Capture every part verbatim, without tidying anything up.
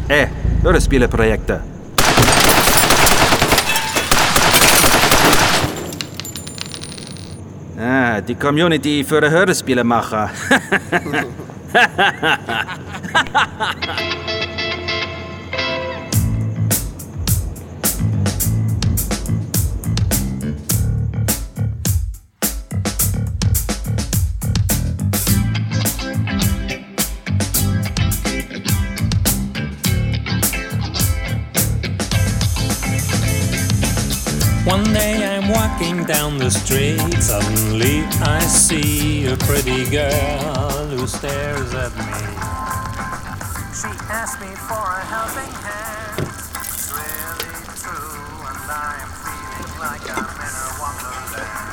E, Hörspieleprojekte. Ah, die Community für Hörspielemacher. One day I'm walking down the street, suddenly I see a pretty girl who stares at me. She asked me for a helping hand, it's really true, and I'm feeling like I'm in a wonderland.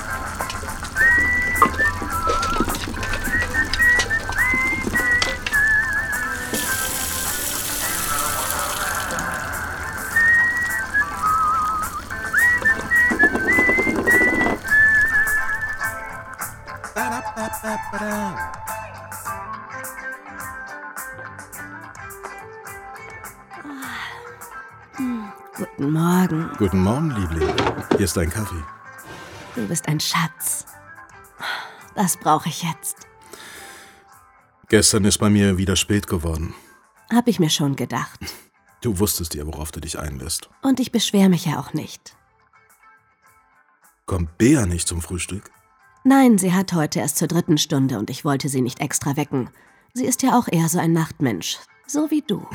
Guten Morgen. Guten Morgen, Liebling. Hier ist dein Kaffee. Du bist ein Schatz. Das brauche ich jetzt. Gestern ist bei mir wieder spät geworden. Hab ich mir schon gedacht. Du wusstest ja, worauf du dich einlässt. Und ich beschwere mich ja auch nicht. Kommt Bea nicht zum Frühstück? Nein, sie hat heute erst zur dritten Stunde und ich wollte sie nicht extra wecken. Sie ist ja auch eher so ein Nachtmensch. So wie du.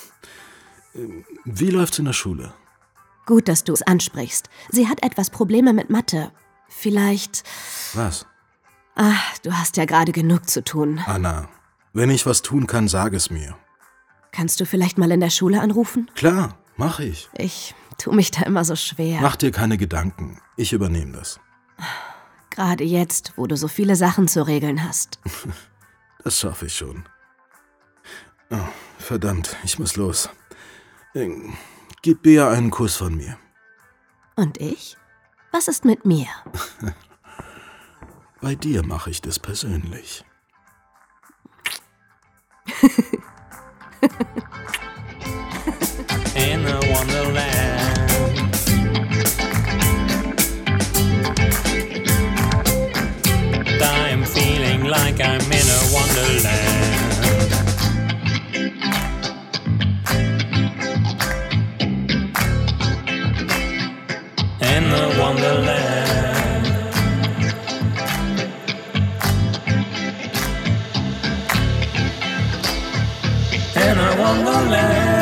Wie läuft's in der Schule? Gut, dass du es ansprichst. Sie hat etwas Probleme mit Mathe. Vielleicht... Was? Ach, du hast ja gerade genug zu tun. Anna, wenn ich was tun kann, sag es mir. Kannst du vielleicht mal in der Schule anrufen? Klar, mach ich. Ich tu mich da immer so schwer. Mach dir keine Gedanken. Ich übernehme das. Gerade jetzt, wo du so viele Sachen zu regeln hast. Das schaffe ich schon. Oh, verdammt, ich muss los. Gib Bea einen Kuss von mir. Und ich? Was ist mit mir? Bei dir mache ich das persönlich. In a wonderland. I'm feeling like I'm in a wonderland. In a wonderland. In a wonderland.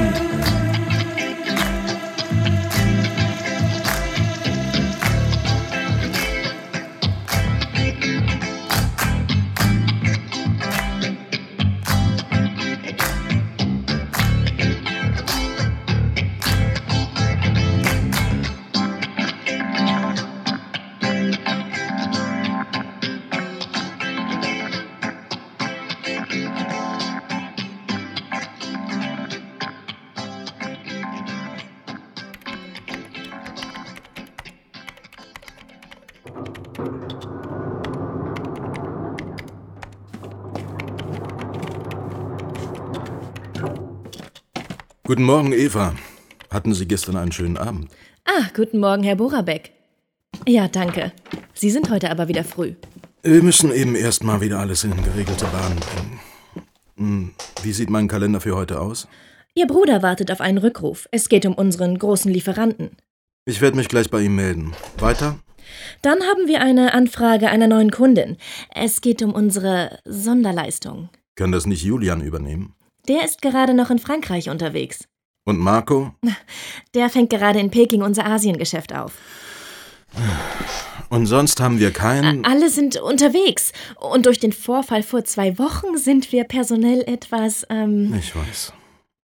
Guten Morgen, Eva. Hatten Sie gestern einen schönen Abend? Ah, guten Morgen, Herr Borabek. Ja, danke. Sie sind heute aber wieder früh. Wir müssen eben erst mal wieder alles in geregelte Bahnen bringen. Wie sieht mein Kalender für heute aus? Ihr Bruder wartet auf einen Rückruf. Es geht um unseren großen Lieferanten. Ich werde mich gleich bei ihm melden. Weiter? Dann haben wir eine Anfrage einer neuen Kundin. Es geht um unsere Sonderleistung. Kann das nicht Julian übernehmen? Der ist gerade noch in Frankreich unterwegs. Und Marco? Der fängt gerade in Peking unser Asiengeschäft auf. Und sonst haben wir keinen... Alle sind unterwegs. Und durch den Vorfall vor zwei Wochen sind wir personell etwas, ähm... Ich weiß.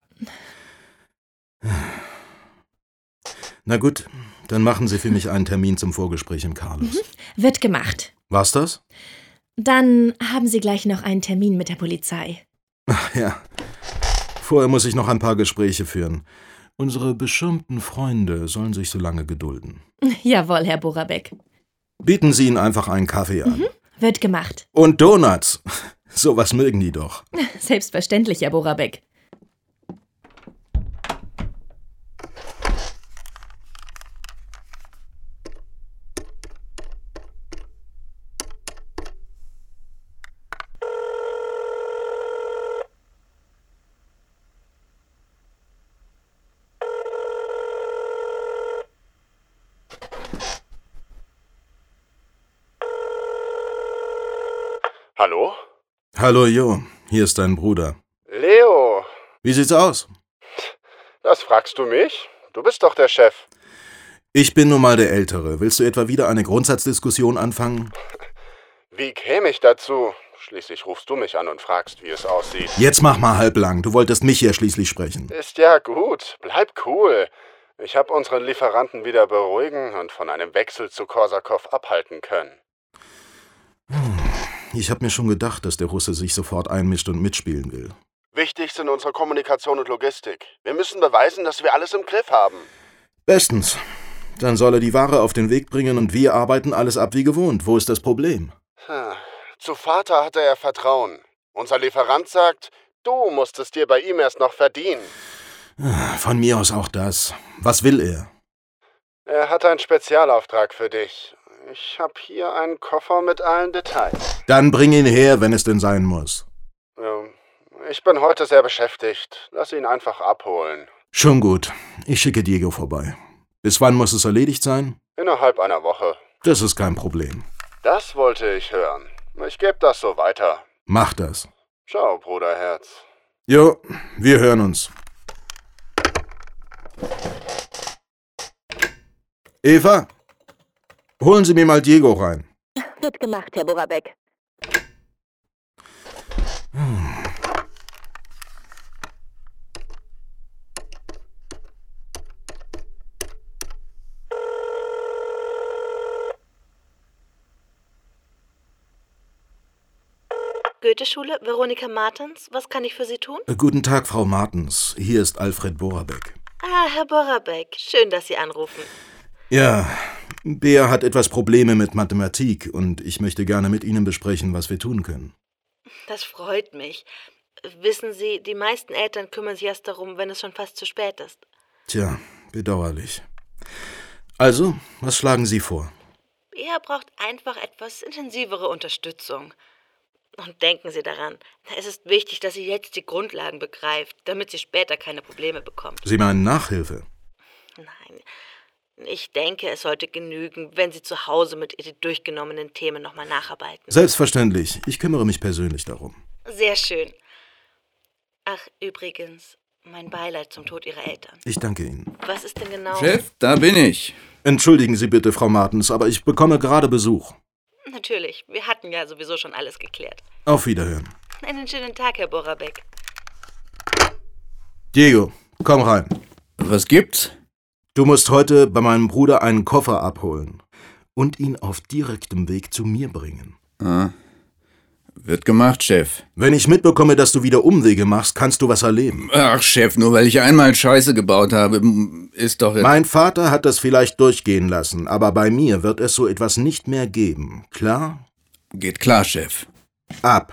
Na gut, dann machen Sie für mich einen Termin zum Vorgespräch im Carlos. Mhm. Wird gemacht. War's das? Dann haben Sie gleich noch einen Termin mit der Polizei. Ach ja. Vorher muss ich noch ein paar Gespräche führen. Unsere beschirmten Freunde sollen sich so lange gedulden. Jawohl, Herr Borabek. Bieten Sie ihnen einfach einen Kaffee an. Mhm. Wird gemacht. Und Donuts. Sowas mögen die doch. Selbstverständlich, Herr Borabek. Hallo? Hallo Jo, hier ist dein Bruder. Leo. Wie sieht's aus? Das fragst du mich? Du bist doch der Chef. Ich bin nun mal der Ältere. Willst du etwa wieder eine Grundsatzdiskussion anfangen? Wie käme ich dazu? Schließlich rufst du mich an und fragst, wie es aussieht. Jetzt mach mal halblang. Du wolltest mich hier schließlich sprechen. Ist ja gut. Bleib cool. Ich habe unseren Lieferanten wieder beruhigen und von einem Wechsel zu Korsakow abhalten können. Ich habe mir schon gedacht, dass der Russe sich sofort einmischt und mitspielen will. Wichtig sind unsere Kommunikation und Logistik. Wir müssen beweisen, dass wir alles im Griff haben. Bestens. Dann soll er die Ware auf den Weg bringen und wir arbeiten alles ab wie gewohnt. Wo ist das Problem? Hm. Zu Vater hatte er Vertrauen. Unser Lieferant sagt, du musst es dir bei ihm erst noch verdienen. Von mir aus auch das. Was will er? Er hat einen Spezialauftrag für dich. Ich habe hier einen Koffer mit allen Details. Dann bring ihn her, wenn es denn sein muss. Ja, ich bin heute sehr beschäftigt. Lass ihn einfach abholen. Schon gut. Ich schicke Diego vorbei. Bis wann muss es erledigt sein? Innerhalb einer Woche. Das ist kein Problem. Das wollte ich hören. Ich gebe das so weiter. Mach das. Ciao, Bruderherz. Jo, wir hören uns. Eva, holen Sie mir mal Diego rein. Wird gemacht, Herr Borabek. Hm. Goethe-Schule, Veronika Martens, was kann ich für Sie tun? Guten Tag, Frau Martens. Hier ist Alfred Borabek. Ah, Herr Borabek, schön, dass Sie anrufen. Ja, Bea hat etwas Probleme mit Mathematik und ich möchte gerne mit Ihnen besprechen, was wir tun können. Das freut mich. Wissen Sie, die meisten Eltern kümmern sich erst darum, wenn es schon fast zu spät ist. Tja, bedauerlich. Also, was schlagen Sie vor? Bea braucht einfach etwas intensivere Unterstützung. Und denken Sie daran, es ist wichtig, dass sie jetzt die Grundlagen begreift, damit sie später keine Probleme bekommt. Sie meinen Nachhilfe? Nein, ich denke, es sollte genügen, wenn Sie zu Hause mit ihr die durchgenommenen Themen nochmal nacharbeiten. Selbstverständlich. Ich kümmere mich persönlich darum. Sehr schön. Ach, übrigens, mein Beileid zum Tod Ihrer Eltern. Ich danke Ihnen. Was ist denn genau... Chef, da bin ich. Entschuldigen Sie bitte, Frau Martens, aber ich bekomme gerade Besuch. Natürlich, wir hatten ja sowieso schon alles geklärt. Auf Wiederhören. Einen schönen Tag, Herr Borabek. Diego, komm rein. Was gibt's? Du musst heute bei meinem Bruder einen Koffer abholen und ihn auf direktem Weg zu mir bringen. Ah, wird gemacht, Chef. Wenn ich mitbekomme, dass du wieder Umwege machst, kannst du was erleben. Ach, Chef, nur weil ich einmal Scheiße gebaut habe, ist doch... Mein Vater hat das vielleicht durchgehen lassen, aber bei mir wird es so etwas nicht mehr geben. Klar? Geht klar, Chef. Ab.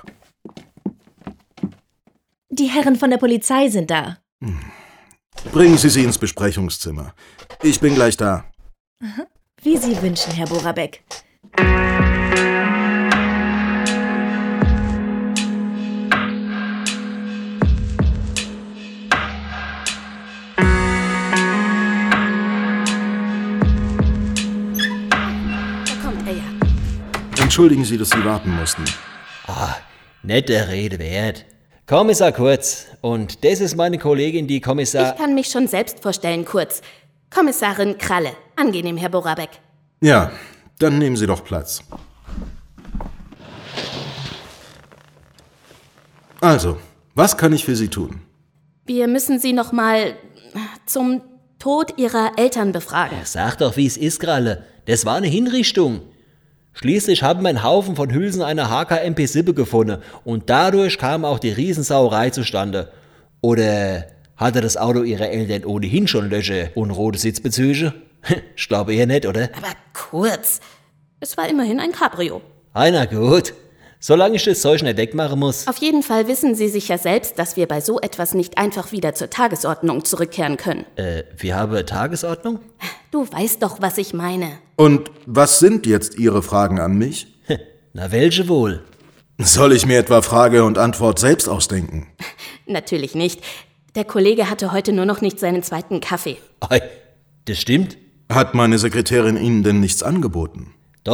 Die Herren von der Polizei sind da. Hm. Bringen Sie sie ins Besprechungszimmer. Ich bin gleich da. Wie Sie wünschen, Herr Borabek. Entschuldigen Sie, dass Sie warten mussten. Ah, nette Rede wert. Kommissar Kurz. Und das ist meine Kollegin, die Kommissar... Ich kann mich schon selbst vorstellen, Kurz. Kommissarin Kralle. Angenehm, Herr Borabek. Ja, dann nehmen Sie doch Platz. Also, was kann ich für Sie tun? Wir müssen Sie noch mal zum Tod Ihrer Eltern befragen. Sag doch, wie es ist, Kralle. Das war eine Hinrichtung. Schließlich haben wir einen Haufen von Hülsen einer H K M P Sippe gefunden und dadurch kam auch die Riesensauerei zustande. Oder hatte das Auto ihrer Eltern ohnehin schon Löcher und rote Sitzbezüge? Ich glaube eher nicht, oder? Aber Kurz, es war immerhin ein Cabrio. Einer gut. Solange ich das Zeug nicht wegmachen muss. Auf jeden Fall wissen Sie sicher selbst, dass wir bei so etwas nicht einfach wieder zur Tagesordnung zurückkehren können. Äh, wir haben Tagesordnung? Du weißt doch, was ich meine. Und was sind jetzt Ihre Fragen an mich? Na, welche wohl? Soll ich mir etwa Frage und Antwort selbst ausdenken? Natürlich nicht. Der Kollege hatte heute nur noch nicht seinen zweiten Kaffee. Ei, das stimmt. Hat meine Sekretärin Ihnen denn nichts angeboten? Doch,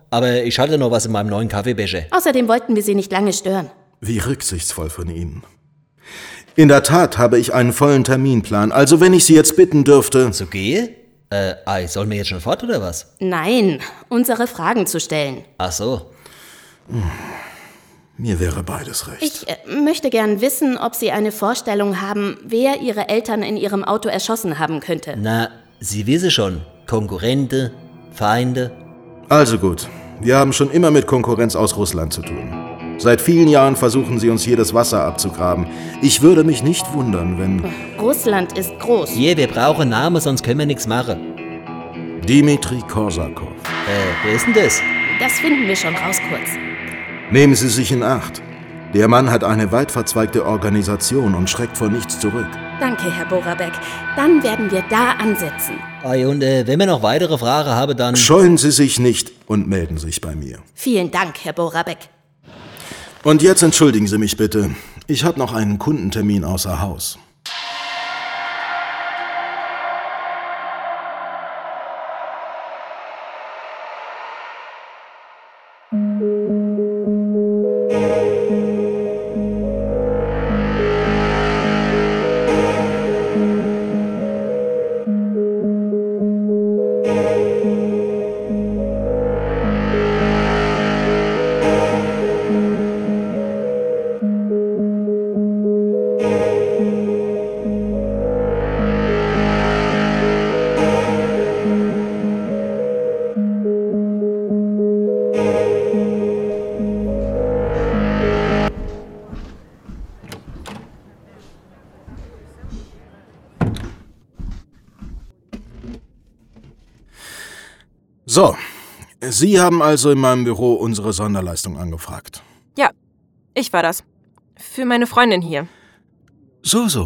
aber ich hatte noch was in meinem neuen Kaffeebecher. Außerdem wollten wir Sie nicht lange stören. Wie rücksichtsvoll von Ihnen. In der Tat habe ich einen vollen Terminplan, also wenn ich Sie jetzt bitten dürfte... Zu gehen? Äh, ei, sollen wir jetzt schon fort, oder was? Nein, unsere Fragen zu stellen. Ach so. Hm. Mir wäre beides recht. Ich äh, möchte gern wissen, ob Sie eine Vorstellung haben, wer Ihre Eltern in Ihrem Auto erschossen haben könnte. Na, Sie wissen schon. Konkurrente, Feinde. Also gut, wir haben schon immer mit Konkurrenz aus Russland zu tun. Seit vielen Jahren versuchen sie uns hier das Wasser abzugraben. Ich würde mich nicht wundern, wenn... Russland ist groß. Hier, wir brauchen Namen, sonst können wir nichts machen. Dmitri Korsakov. Äh, wer ist denn das? Das finden wir schon raus kurz. Nehmen Sie sich in Acht. Der Mann hat eine weit verzweigte Organisation und schreckt vor nichts zurück. Danke, Herr Borabek. Dann werden wir da ansetzen. Ei, und äh, wenn wir noch weitere Fragen haben, dann... Scheuen Sie sich nicht und melden sich bei mir. Vielen Dank, Herr Borabek. Und jetzt entschuldigen Sie mich bitte. Ich habe noch einen Kundentermin außer Haus. So, Sie haben also in meinem Büro unsere Sonderleistung angefragt. Ja, ich war das. Für meine Freundin hier. So, so.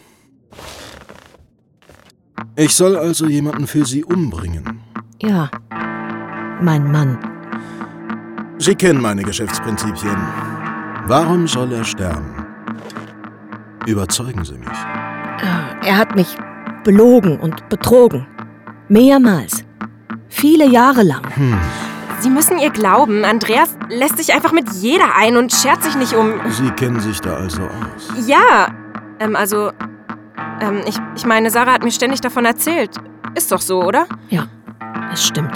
Ich soll also jemanden für Sie umbringen. Ja, mein Mann. Sie kennen meine Geschäftsprinzipien. Warum soll er sterben? Überzeugen Sie mich. Er hat mich belogen und betrogen. Mehrmals. Viele Jahre lang. Hm. Sie müssen ihr glauben, Andreas lässt sich einfach mit jeder ein und schert sich nicht um... Sie kennen sich da also aus? Ja, ähm, also... Ähm, ich, ich meine, Sarah hat mir ständig davon erzählt. Ist doch so, oder? Ja, es stimmt.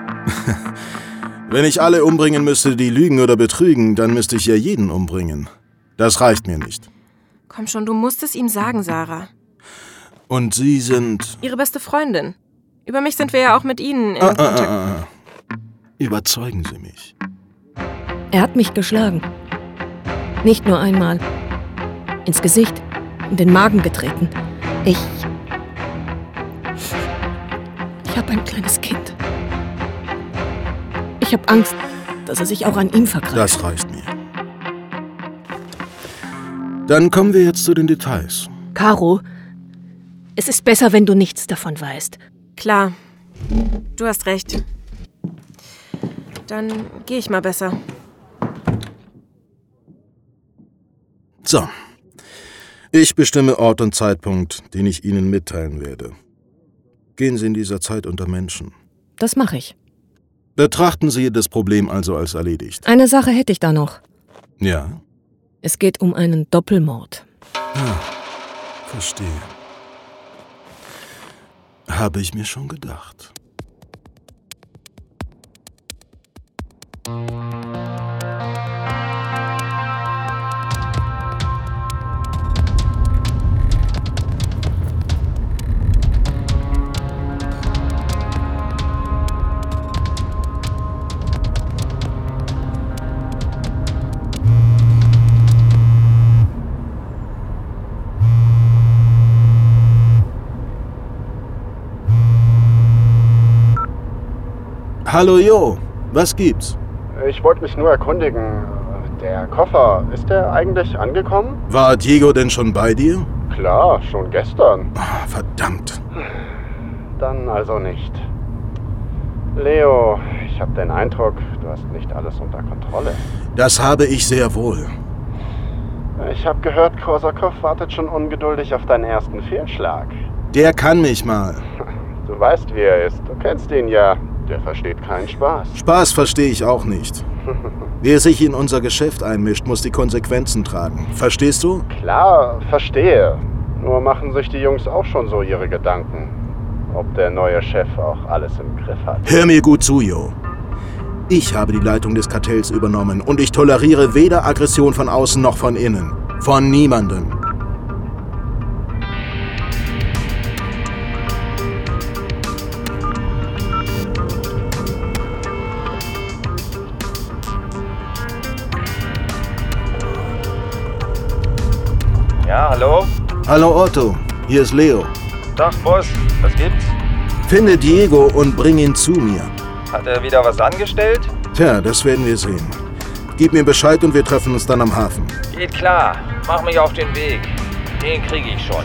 Wenn ich alle umbringen müsste, die lügen oder betrügen, dann müsste ich ja jeden umbringen. Das reicht mir nicht. Komm schon, du musst es ihm sagen, Sarah. Und Sie sind... Ihre beste Freundin. Über mich sind wir ja auch mit Ihnen in ah, Kontakt. Ah, ah, ah. Überzeugen Sie mich. Er hat mich geschlagen. Nicht nur einmal. Ins Gesicht, in den Magen getreten. Ich... Ich habe ein kleines Kind. Ich habe Angst, dass er sich auch an ihm vergreift. Das reicht mir. Dann kommen wir jetzt zu den Details. Caro, es ist besser, wenn du nichts davon weißt. Klar, du hast recht. Dann gehe ich mal besser. So. Ich bestimme Ort und Zeitpunkt, den ich Ihnen mitteilen werde. Gehen Sie in dieser Zeit unter Menschen. Das mache ich. Betrachten Sie das Problem also als erledigt. Eine Sache hätte ich da noch. Ja? Es geht um einen Doppelmord. Ah, verstehe. Habe ich mir schon gedacht. Hallo Jo, was gibt's? Ich wollte mich nur erkundigen. Der Koffer, ist der eigentlich angekommen? War Diego denn schon bei dir? Klar, schon gestern. Oh, verdammt. Dann also nicht. Leo, ich habe den Eindruck, du hast nicht alles unter Kontrolle. Das habe ich sehr wohl. Ich habe gehört, Korsakov wartet schon ungeduldig auf deinen ersten Fehlschlag. Der kann mich mal. Du weißt, wie er ist. Du kennst ihn ja. Der versteht keinen Spaß. Spaß verstehe ich auch nicht. Wer sich in unser Geschäft einmischt, muss die Konsequenzen tragen. Verstehst du? Klar, verstehe. Nur machen sich die Jungs auch schon so ihre Gedanken, ob der neue Chef auch alles im Griff hat. Hör mir gut zu, Jo. Ich habe die Leitung des Kartells übernommen und ich toleriere weder Aggression von außen noch von innen. Von niemandem. Ja, hallo? Hallo Otto, hier ist Leo. Tag, Boss. Was gibt's? Finde Diego und bring ihn zu mir. Hat er wieder was angestellt? Tja, das werden wir sehen. Gib mir Bescheid und wir treffen uns dann am Hafen. Geht klar. Mach mich auf den Weg. Den kriege ich schon.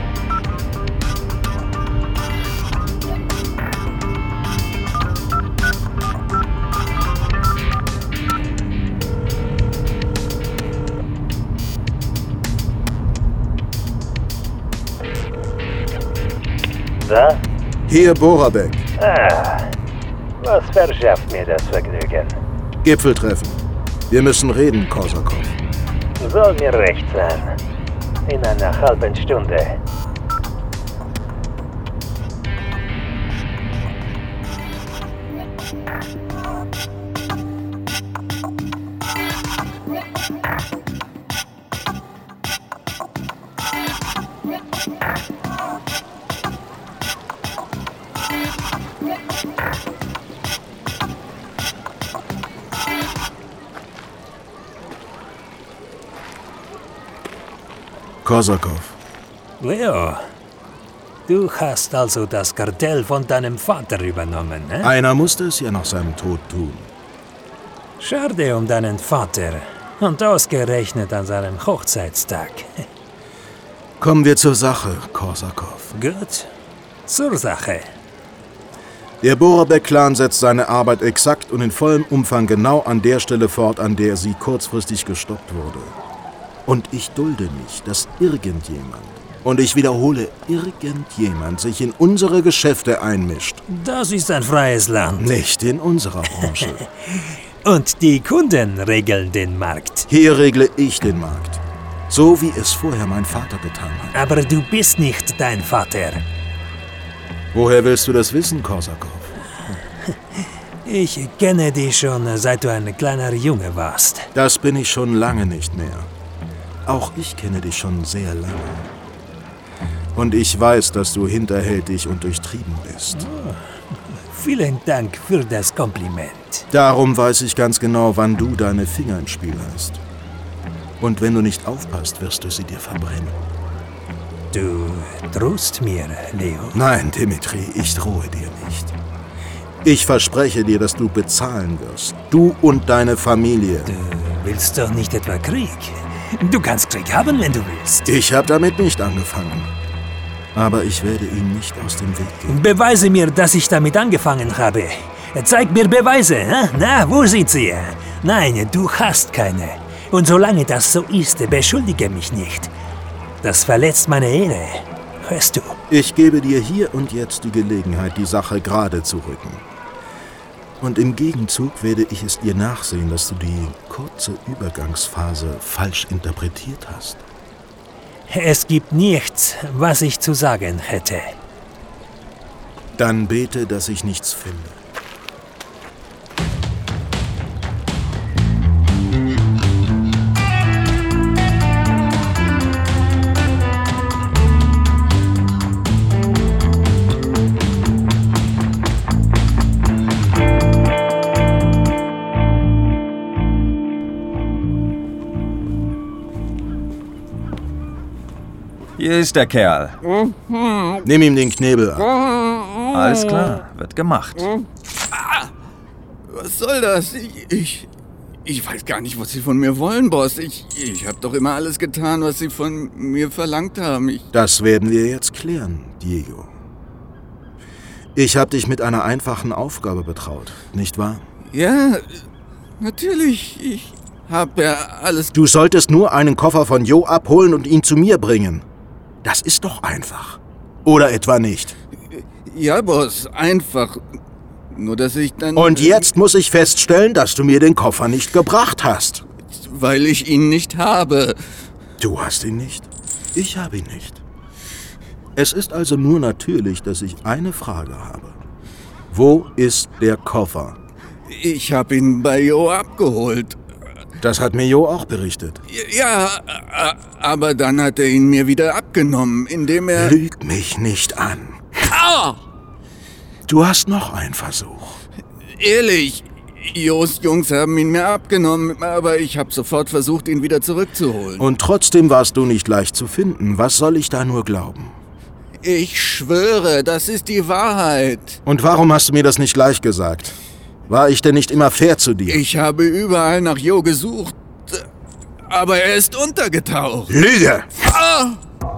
Da? Hier Borabek. Ah, was verschafft mir das Vergnügen? Gipfeltreffen. Wir müssen reden, Korsakov. Soll mir recht sein. In einer halben Stunde. Korsakov. Leo, du hast also das Kartell von deinem Vater übernommen, ne? Einer musste es ja nach seinem Tod tun. Schade um deinen Vater. Und ausgerechnet an seinem Hochzeitstag. Kommen wir zur Sache, Korsakov. Gut. Zur Sache. Der Borabek-Clan setzt seine Arbeit exakt und in vollem Umfang genau an der Stelle fort, an der sie kurzfristig gestoppt wurde. Und ich dulde nicht, dass irgendjemand, und ich wiederhole, irgendjemand sich in unsere Geschäfte einmischt. Das ist ein freies Land. Nicht in unserer Branche. Und die Kunden regeln den Markt. Hier regle ich den Markt. So wie es vorher mein Vater getan hat. Aber du bist nicht dein Vater. Woher willst du das wissen, Korsakov? Ich kenne dich schon, seit du ein kleiner Junge warst. Das bin ich schon lange nicht mehr. Auch ich kenne dich schon sehr lange. Und ich weiß, dass du hinterhältig und durchtrieben bist. Oh, vielen Dank für das Kompliment. Darum weiß ich ganz genau, wann du deine Finger ins Spiel hast. Und wenn du nicht aufpasst, wirst du sie dir verbrennen. Du drohst mir, Leo? Nein, Dimitri, ich drohe dir nicht. Ich verspreche dir, dass du bezahlen wirst. Du und deine Familie. Du willst doch nicht etwa Krieg? Du kannst Krieg haben, wenn du willst. Ich habe damit nicht angefangen. Aber ich werde ihn nicht aus dem Weg gehen. Beweise mir, dass ich damit angefangen habe. Zeig mir Beweise. Hä? Na, wo sind sie? Nein, du hast keine. Und solange das so ist, beschuldige mich nicht. Das verletzt meine Ehre. Hörst du? Ich gebe dir hier und jetzt die Gelegenheit, die Sache gerade zu rücken. Und im Gegenzug werde ich es dir nachsehen, dass du die kurze Übergangsphase falsch interpretiert hast. Es gibt nichts, was ich zu sagen hätte. Dann bete, dass ich nichts finde. Hier ist der Kerl. Nimm ihm den Knebel ab. Alles klar, wird gemacht. Ah, was soll das? Ich, ich, ich weiß gar nicht, was Sie von mir wollen, Boss. Ich, ich habe doch immer alles getan, was Sie von mir verlangt haben. Ich das werden wir jetzt klären, Diego. Ich habe dich mit einer einfachen Aufgabe betraut, nicht wahr? Ja, natürlich. Ich habe ja alles... Du solltest nur einen Koffer von Jo abholen und ihn zu mir bringen. Das ist doch einfach. Oder etwa nicht? Ja, Boss, einfach. Nur, dass ich dann... Und jetzt muss ich feststellen, dass du mir den Koffer nicht gebracht hast. Weil ich ihn nicht habe. Du hast ihn nicht? Ich habe ihn nicht. Es ist also nur natürlich, dass ich eine Frage habe. Wo ist der Koffer? Ich habe ihn bei Jo abgeholt. Das hat mir Jo auch berichtet. Ja, aber dann hat er ihn mir wieder abgenommen, indem er... Lüg mich nicht an. Ah! Du hast noch einen Versuch. Ehrlich, Jos Jungs haben ihn mir abgenommen, aber ich habe sofort versucht, ihn wieder zurückzuholen. Und trotzdem warst du nicht leicht zu finden. Was soll ich da nur glauben? Ich schwöre, das ist die Wahrheit. Und warum hast du mir das nicht gleich gesagt? War ich denn nicht immer fair zu dir? Ich habe überall nach Jo gesucht, aber er ist untergetaucht. Lüge! Ah!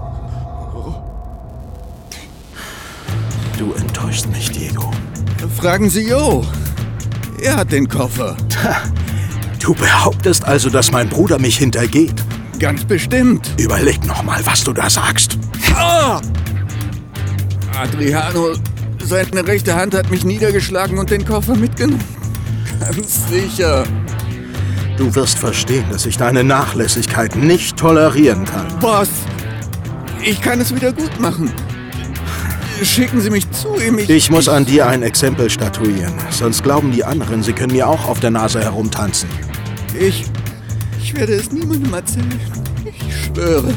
Du enttäuschst mich, Diego. Fragen Sie Jo. Er hat den Koffer. Du behauptest also, dass mein Bruder mich hintergeht? Ganz bestimmt. Überleg noch mal, was du da sagst. Ah! Adriano, seine rechte Hand hat mich niedergeschlagen und den Koffer mitgenommen. Ganz sicher. Du wirst verstehen, dass ich deine Nachlässigkeit nicht tolerieren kann. Boss, ich kann es wieder gut machen. Schicken Sie mich zu ihm. Ich, ich muss an dir ein Exempel statuieren. Sonst glauben die anderen, sie können mir auch auf der Nase herumtanzen. Ich... Ich werde es niemandem erzählen. Ich schwöre.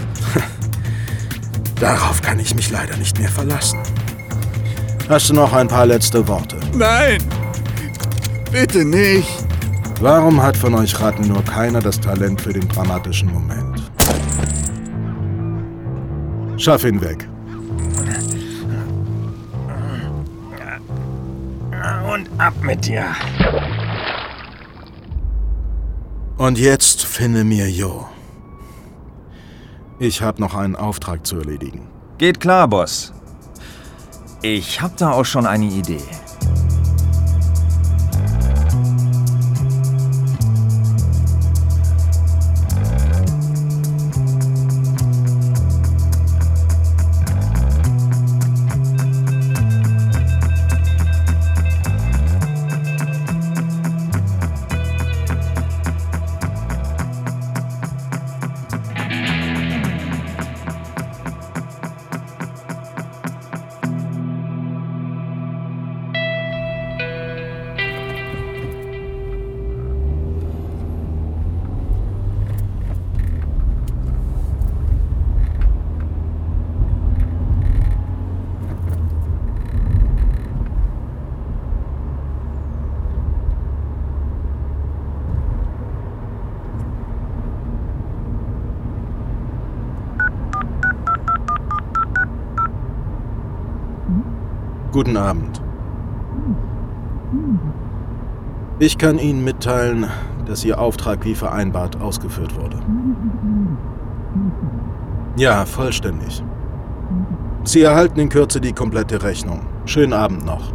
Darauf kann ich mich leider nicht mehr verlassen. Hast du noch ein paar letzte Worte? Nein! Bitte nicht! Warum hat von euch Ratten nur keiner das Talent für den dramatischen Moment? Schaff ihn weg. Und ab mit dir. Und jetzt finde mir Jo. Ich habe noch einen Auftrag zu erledigen. Geht klar, Boss. Ich hab da auch schon eine Idee. Guten Abend. Ich kann Ihnen mitteilen, dass Ihr Auftrag wie vereinbart ausgeführt wurde. Ja, vollständig. Sie erhalten in Kürze die komplette Rechnung. Schönen Abend noch.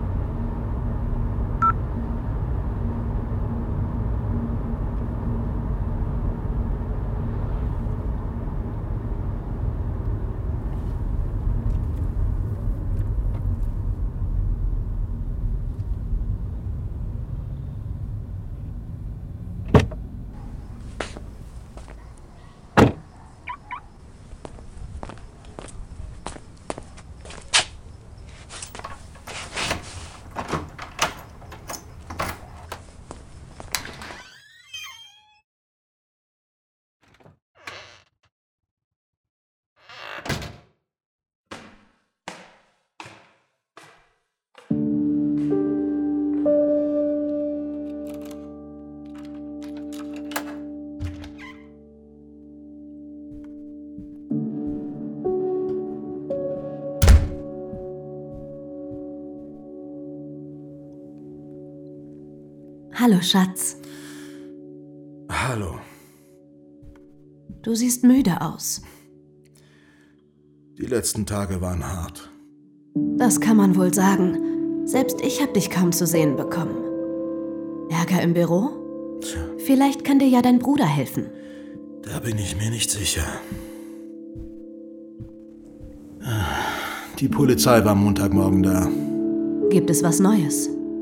Hallo, Schatz. Hallo. Du siehst müde aus. Die letzten Tage waren hart. Das kann man wohl sagen. Selbst ich habe dich kaum zu sehen bekommen. Ärger im Büro? Tja. Vielleicht kann dir ja dein Bruder helfen. Da bin ich mir nicht sicher. Die Polizei war Montagmorgen da. Gibt es was Neues?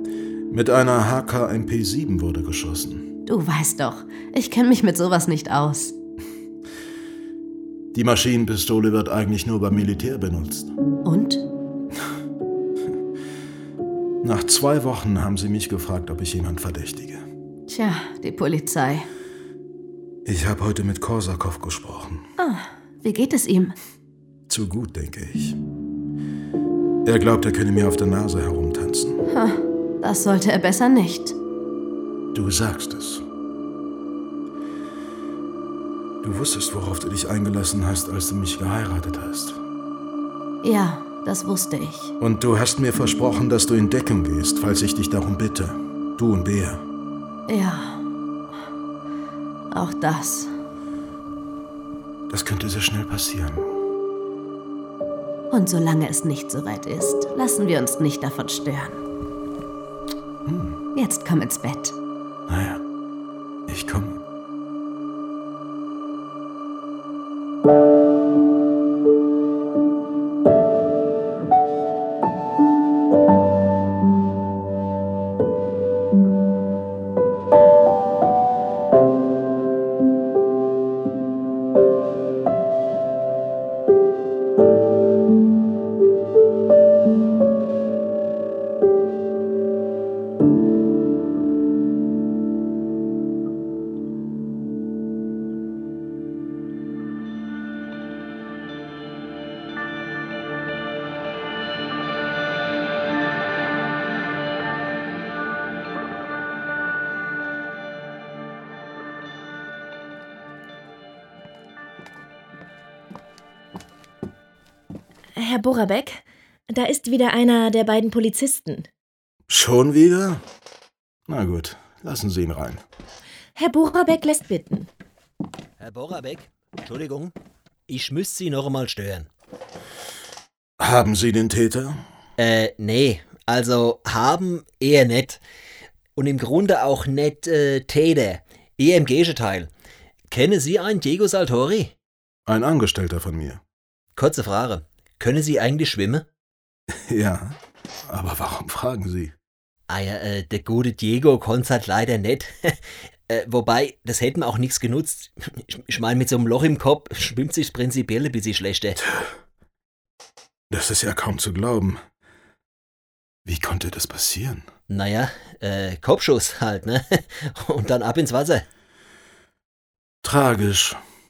Mit einer H K M P sieben wurde geschossen. Du weißt doch, ich kenne mich mit sowas nicht aus. Die Maschinenpistole wird eigentlich nur beim Militär benutzt. Und? Nach zwei Wochen haben sie mich gefragt, ob ich jemand verdächtige. Tja, die Polizei. Ich habe heute mit Korsakow gesprochen. Ah, wie geht es ihm? Zu gut, denke ich. Er glaubt, er könne mir auf der Nase herumtanzen. Ha, das sollte er besser nicht. Du sagst es. Du wusstest, worauf du dich eingelassen hast, als du mich geheiratet hast. Ja, das wusste ich. Und du hast mir versprochen, dass du in Deckung gehst, falls ich dich darum bitte. Du und Bea. Ja, auch das. Das könnte sehr schnell passieren. Und solange es nicht so weit ist, lassen wir uns nicht davon stören. Hm. Jetzt komm ins Bett. Naja, ich komme. Herr Borabek, da ist wieder einer der beiden Polizisten. Schon wieder? Na gut, lassen Sie ihn rein. Herr Borabek lässt bitten. Herr Borabek, Entschuldigung, ich müsste Sie noch einmal stören. Haben Sie den Täter? Äh, nee, also haben eher nicht. Und im Grunde auch nicht äh, Täter, eher im Gegenteil. Kennen Sie einen Diego Saltori? Ein Angestellter von mir. Kurze Frage. Können Sie eigentlich schwimmen? Ja, aber warum fragen Sie? Ah ja, äh, der gute Diego konnte halt leider nicht. äh, wobei, das hätte mir auch nichts genutzt. Ich, ich meine, mit so einem Loch im Kopf schwimmt sich prinzipiell ein bisschen schlechter. Das ist ja kaum zu glauben. Wie konnte das passieren? Naja, äh, Kopfschuss halt, ne? Und dann ab ins Wasser. Tragisch.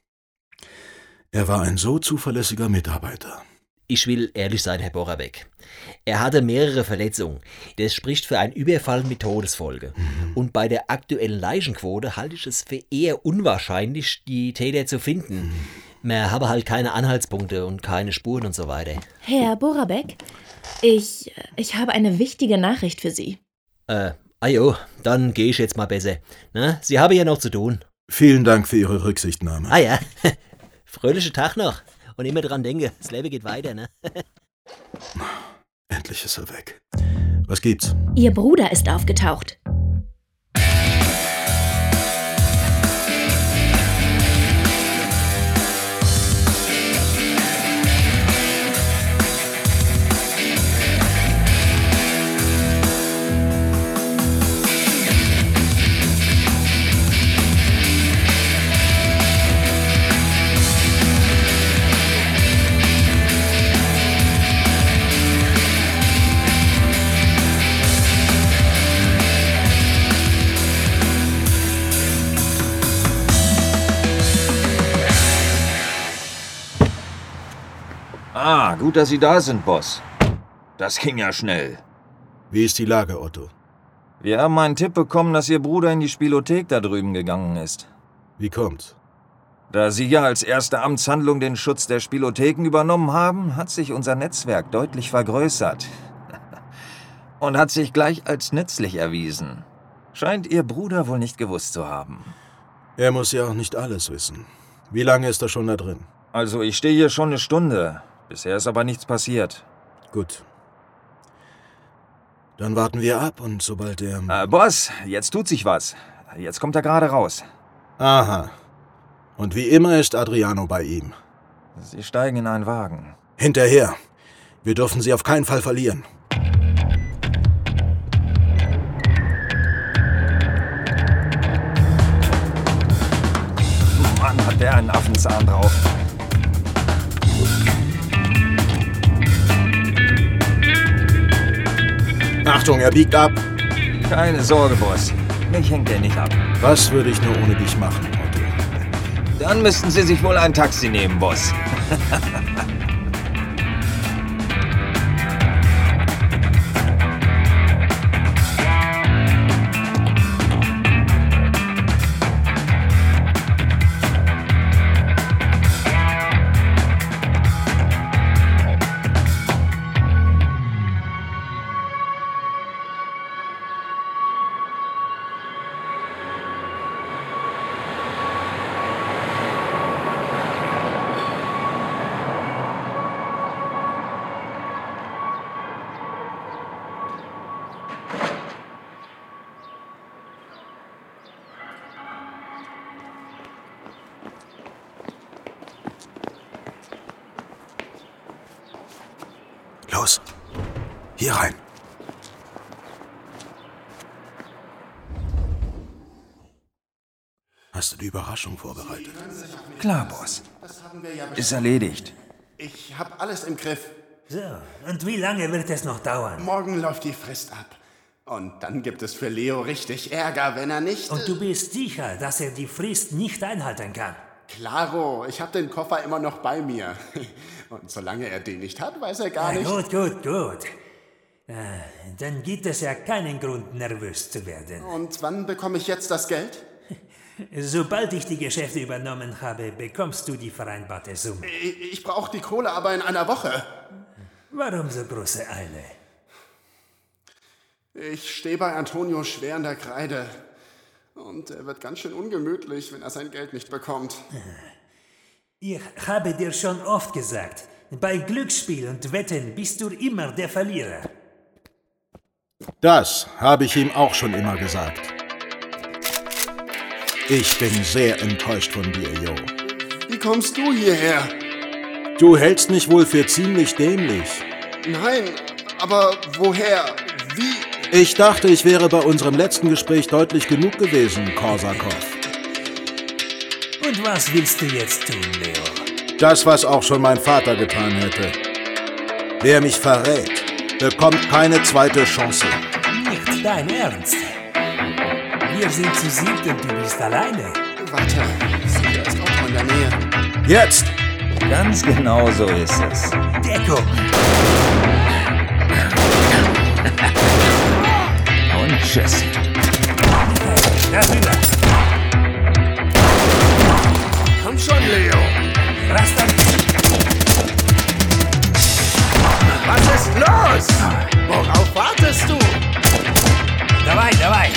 Er war ein so zuverlässiger Mitarbeiter. Ich will ehrlich sein, Herr Borabek. Er hatte mehrere Verletzungen. Das spricht für einen Überfall mit Todesfolge. Mhm. Und bei der aktuellen Leichenquote halte ich es für eher unwahrscheinlich, die Täter zu finden. Mhm. Man habe halt keine Anhaltspunkte und keine Spuren und so weiter. Herr Borabek, ich, ich habe eine wichtige Nachricht für Sie. Äh, ah jo, dann gehe ich jetzt mal besser. Na, Sie haben ja noch zu tun. Vielen Dank für Ihre Rücksichtnahme. Ah ja, fröhlichen Tag noch. Und immer dran denke, das Leben geht weiter, ne? Endlich ist er weg. Was gibt's? Ihr Bruder ist aufgetaucht. Ah, gut, dass Sie da sind, Boss. Das ging ja schnell. Wie ist die Lage, Otto? Wir haben einen Tipp bekommen, dass Ihr Bruder in die Spielothek da drüben gegangen ist. Wie kommt's? Da Sie ja als erste Amtshandlung den Schutz der Spielotheken übernommen haben, hat sich unser Netzwerk deutlich vergrößert. Und hat sich gleich als nützlich erwiesen. Scheint Ihr Bruder wohl nicht gewusst zu haben. Er muss ja auch nicht alles wissen. Wie lange ist er schon da drin? Also, ich stehe hier schon eine Stunde. Bisher ist aber nichts passiert. Gut. Dann warten wir ab und sobald er... Äh, Boss, jetzt tut sich was. Jetzt kommt er gerade raus. Aha. Und wie immer ist Adriano bei ihm. Sie steigen in einen Wagen. Hinterher. Wir dürfen sie auf keinen Fall verlieren. Mann, hat der einen Affenzahn drauf. Achtung, er biegt ab. Keine Sorge, Boss. Mich hängt er nicht ab. Was würde ich nur ohne dich machen, Otto? Dann müssten Sie sich wohl ein Taxi nehmen, Boss. Los, hier rein. Hast du die Überraschung vorbereitet? Klar, Boss. Ist erledigt. Ich hab alles im Griff. So, und wie lange wird es noch dauern? Morgen läuft die Frist ab. Und dann gibt es für Leo richtig Ärger, wenn er nicht... Und du bist sicher, dass er die Frist nicht einhalten kann? Klaro, ich hab den Koffer immer noch bei mir. Und solange er den nicht hat, weiß er gar Na, nicht... Gut, gut, gut. Äh, dann gibt es ja keinen Grund, nervös zu werden. Und wann bekomme ich jetzt das Geld? Sobald ich die Geschäfte übernommen habe, bekommst du die vereinbarte Summe. Ich, ich brauche die Kohle aber in einer Woche. Warum so große Eile? Ich stehe bei Antonio schwer in der Kreide. Und er wird ganz schön ungemütlich, wenn er sein Geld nicht bekommt. Ich habe dir schon oft gesagt, bei Glücksspiel und Wetten bist du immer der Verlierer. Das habe ich ihm auch schon immer gesagt. Ich bin sehr enttäuscht von dir, Jo. Wie kommst du hierher? Du hältst mich wohl für ziemlich dämlich. Nein, aber woher? Wie? Ich dachte, ich wäre bei unserem letzten Gespräch deutlich genug gewesen, Korsakov. Und was willst du jetzt tun, Leo? Das, was auch schon mein Vater getan hätte. Wer mich verrät, bekommt keine zweite Chance. Nicht dein Ernst? Wir sind zu siebt und du bist alleine. Warte, sicher ist Otto in der Nähe. Jetzt! Ganz genau so ist es. Deckung! Und tschüss. Darüber! Komm schon, Leo! Rastan! Was ist los? Worauf wartest du? Dabei, dabei!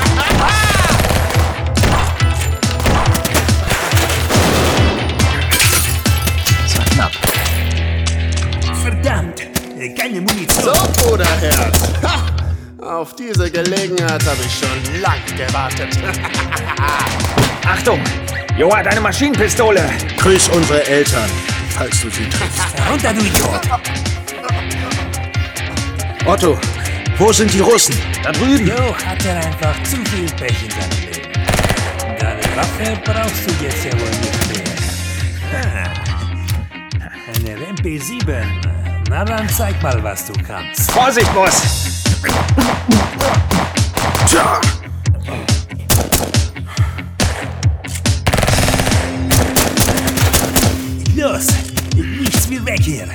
Das war knapp. Verdammt! Keine Munition! So, Bruderherz! Ha! Auf diese Gelegenheit habe ich schon lang gewartet. Achtung! Jo hat eine Maschinenpistole! Grüß unsere Eltern, falls du sie triffst. Herunter, du Idiot! Otto, wo sind die Russen? Da drüben! Jo hatte einfach zu viel Pech in seinem Leben. Deine Waffe brauchst du jetzt ja wohl nicht mehr. Ah, eine M P sieben. Na dann zeig mal, was du kannst. Vorsicht, Boss! Tja! Los! Nichts wie weg hier!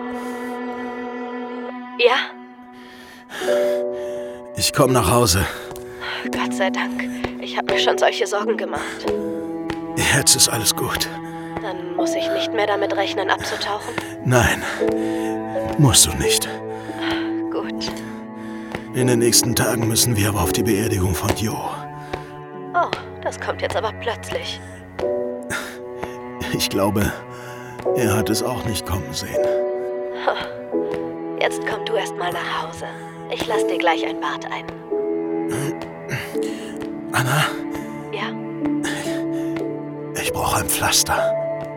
Ich komm nach Hause. sei Dank. Ich habe mir schon solche Sorgen gemacht. Jetzt ist alles gut. Dann muss ich nicht mehr damit rechnen, abzutauchen? Nein, musst du nicht. Gut. In den nächsten Tagen müssen wir aber auf die Beerdigung von Jo. Oh, das kommt jetzt aber plötzlich. Ich glaube, er hat es auch nicht kommen sehen. Jetzt komm du erst mal nach Hause. Ich lass dir gleich ein Bad ein. Anna? Ja? Ich brauche ein Pflaster.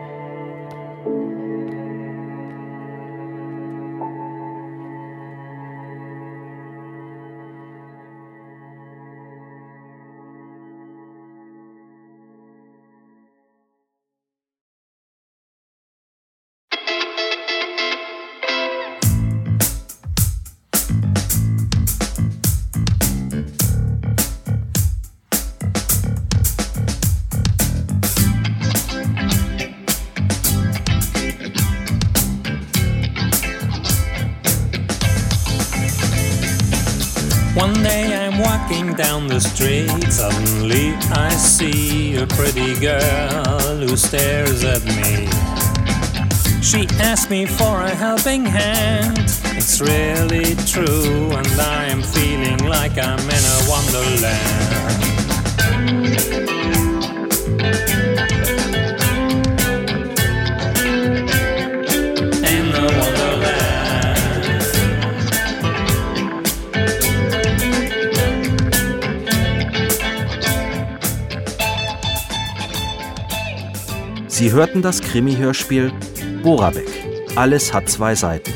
One day I'm walking down the street, suddenly I see a pretty girl who stares at me. She asks me for a helping hand, it's really true, and I am feeling like I'm in a wonderland. In a wonderland. Sie hörten das Krimi-Hörspiel Borabek. Alles hat zwei Seiten.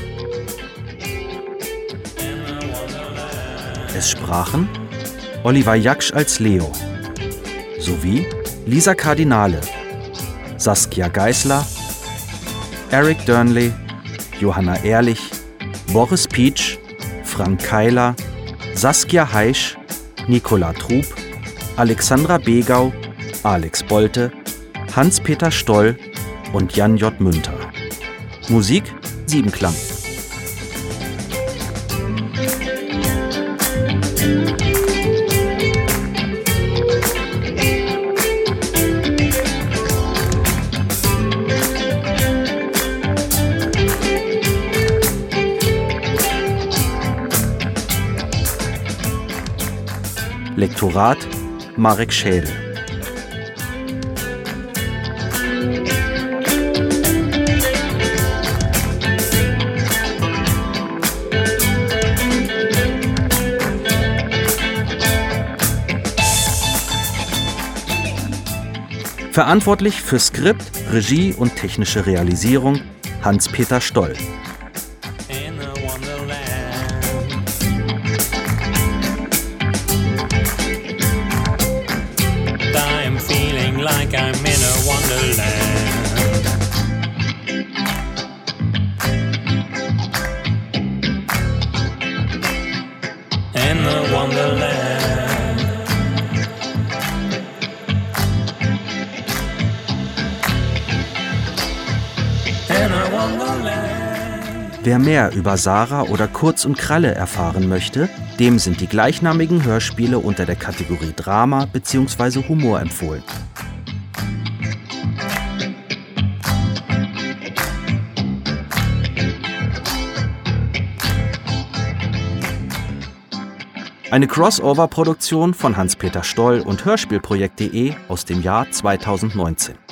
Es sprachen Oliver Jaksch als Leo sowie Lisa Kardinale, Saskia Geisler, Eric Durnley, Johanna Ehrlich, Boris Pietsch, Frank Keiler, Saskia Heisch, Nicola Trub, Alexandra Begau, Alex Bolte, Hans-Peter Stoll und Jan J. Münter. Musik Siebenklang. Lektorat Marek Schädel. Verantwortlich für Skript, Regie und technische Realisierung Hans-Peter Stoll. I'm feeling like I'm in a wonderland. In a wonderland. In a wonderland. Wer mehr über Sarah oder Kurz und Kralle erfahren möchte, dem sind die gleichnamigen Hörspiele unter der Kategorie Drama bzw. Humor empfohlen. Eine Crossover-Produktion von Hans-Peter Stoll und Hörspielprojekt punkt de aus dem Jahr zweitausendneunzehn.